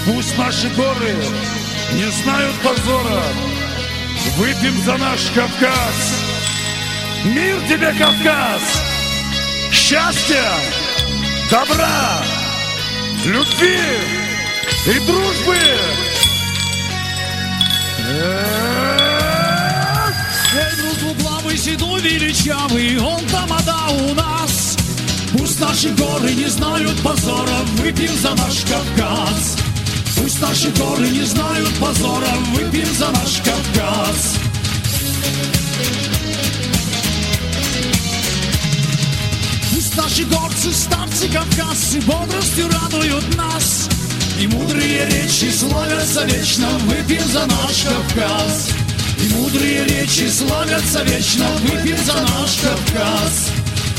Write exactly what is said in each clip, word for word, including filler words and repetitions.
Пусть наши горы не знают позора. Выпьем за наш Кавказ. Мир тебе, Кавказ! Счастья, добра, любви и дружбы! Эльбрус двуглавый, седой, величавый, он тамада у нас. Пусть наши горы не знают позора, выпьем за наш Кавказ. Пусть наши горы не знают позора, выпьем за наш Кавказ. Пусть наши горцы, старцы, кавказцы бодростью радуют нас, и мудрые речи славятся вечно, выпьем за наш Кавказ. И мудрые речи славятся вечно, выпьем за наш Кавказ.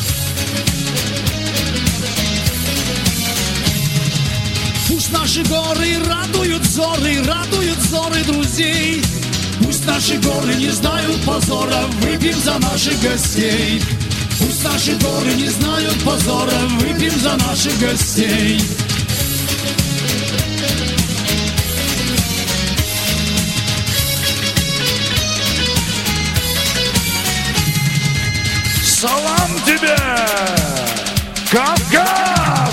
Пусть наши горы радуют взоры, радуют взоры друзей. Пусть наши горы не знают позора, выпьем за наших гостей. Пусть наши горы не знают позора, выпьем за наших гостей. Салам тебе, Кавказ!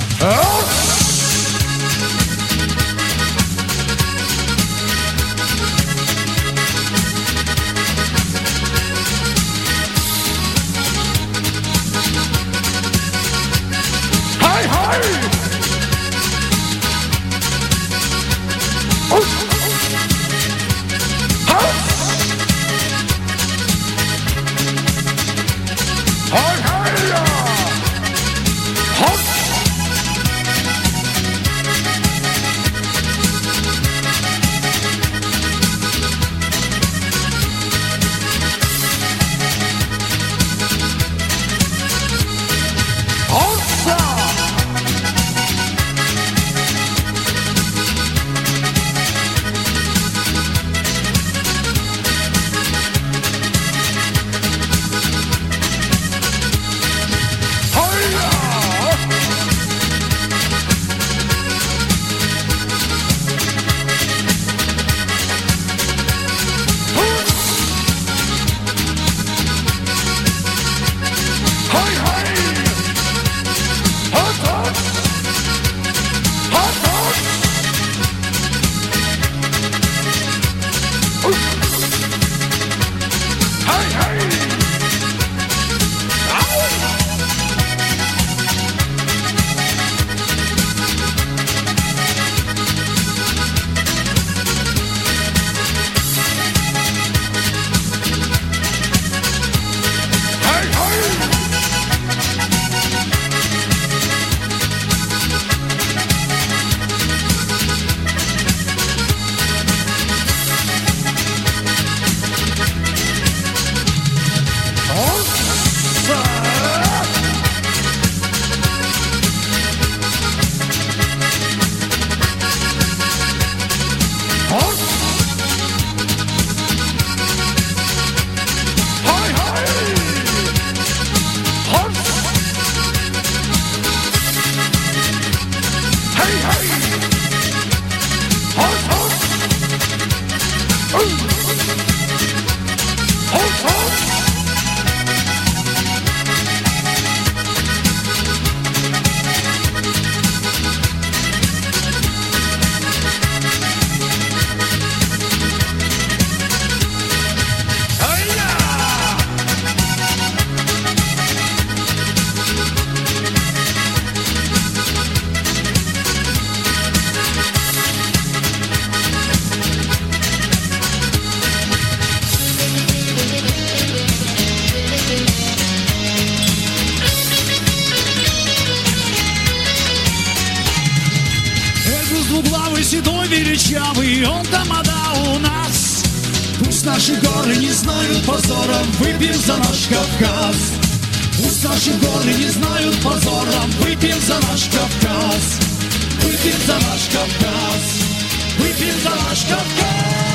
Двуглавый, седой, величавый, он тамада у нас. Пусть наши горы не знают позора, выпьем за наш Кавказ. Пусть наши горы не знают позора, выпьем за наш Кавказ. Выпьем за наш Кавказ, выпьем за наш Кавказ.